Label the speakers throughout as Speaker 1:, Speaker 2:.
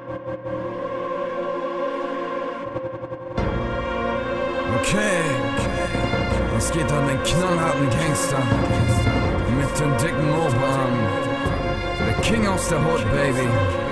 Speaker 1: Okay, was geht an den knallharten Gangster mit den dicken Oberarmen? Der King aus der Hood, Baby.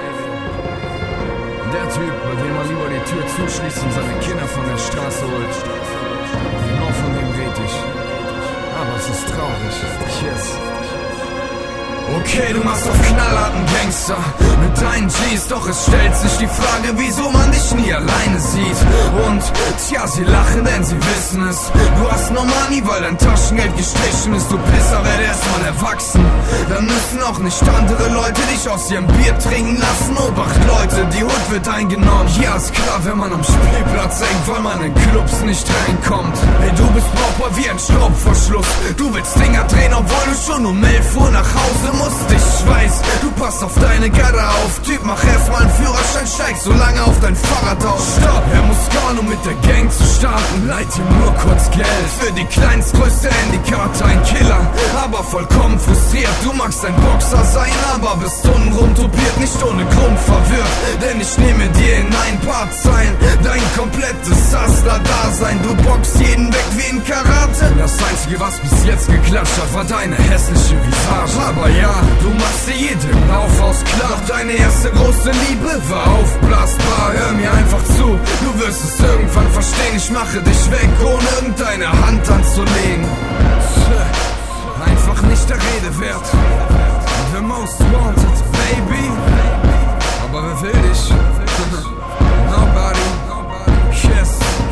Speaker 1: Der Typ, bei dem man lieber die Tür zuschließt und seine Kinder von der Straße holt. Genau von dem red ich. Aber es ist traurig. Yes. Okay, du machst auf knallharten Gangster mit deinen G's, doch es stellt sich die Frage, wieso man dich nie alleine sieht. Und tja, sie lachen, denn sie wissen es. Du hast no money, weil dein Taschengeld gestrichen ist. Du Pisser, werde erstmal erwachsen. Dann müssen auch nicht andere Leute dich aus ihrem Bier trinken lassen. Obacht, Leute, die Hut wird eingenommen. Ja, ist klar, wenn man am Spielplatz hängt, weil man in Clubs nicht reinkommt. Hey, du bist brauchbar wie ein Schraubverschluss. Du willst Dinger drehen, obwohl du schon um 11 Uhr nach Hause musst. Ich weiß, du passt auf deine Garde auf. Typ, mach erstmal einen Führerschein, steig so lange auf dein Fahrrad auf. Stopp, er muss gar nur mit der Gang zu starten. Leih ihm nur kurz Geld für die kleinstgrößte Handykarte. Ein Killer, aber vollkommen frustriert. Du magst ein Boxer sein, aber bist untenrum tupiert. Nicht ohne Grund verwirrt, denn ich nehme dir in ein paar Zeilen dein komplettes Hustler-Dasein. Du boxst jeden weg wie in Karate. Das Einzige, was bis jetzt geklatscht hat, war deine hässliche Visage. Aber ja, du machst dir jedem Laufhaus klar. Doch deine erste große Liebe war aufblasbar. Hör mir einfach zu, du wirst es irgendwann verstehen. Ich mache dich weg, ohne irgendeine Hand anzulegen. Einfach nicht der Rede wert. The most wanted, baby. Aber wer will dich? Nobody. Yes.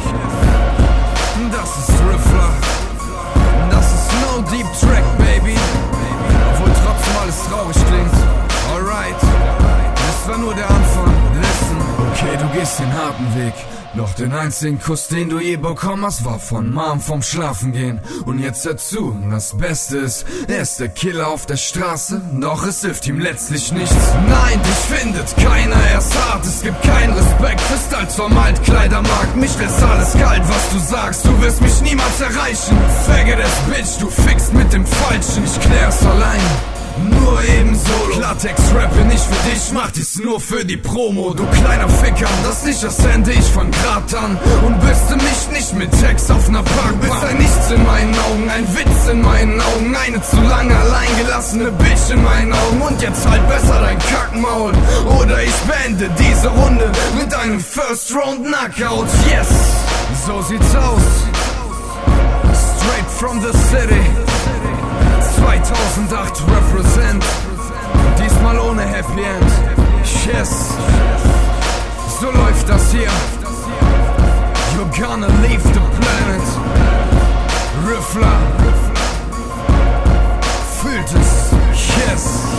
Speaker 1: Das ist Riffler. Das ist No Deep Track, baby. Obwohl trotzdem alles traurig klingt. Alright. Das war nur der Anfang. Listen. Okay, du gehst den harten Weg. Doch den einzigen Kuss, den du je bekommen hast, war von Mom vom Schlafengehen. Und jetzt dazu, das Beste ist, er ist der Killer auf der Straße, doch es hilft ihm letztlich nichts. Nein, dich findet keiner, er ist hart, es gibt keinen Respekt, bist als vom Altkleidermarkt. Mich lässt alles kalt, was du sagst, du wirst mich niemals erreichen. Faggot ass Bitch, du fickst mit dem Falschen, ich klär's allein. Nur eben solo. Klartext-Rappe nicht für dich, mach dies nur für die Promo. Du kleiner Ficker, das Licht, das sende ich von Grad an. Und bürste mich nicht mit Text auf ner Parkbank. Bist ein Nichts in meinen Augen, ein Witz in meinen Augen. Eine zu lange alleingelassene Bitch in meinen Augen. Und jetzt halt besser dein Kackmaul. Oder ich beende diese Runde mit einem First Round Knockout. Yes, so sieht's aus. Straight from the city. 2008 represent. Diesmal ohne Happy End. Yes. So läuft das hier. You're gonna leave the planet. Riffler. Fühlt es. Yes.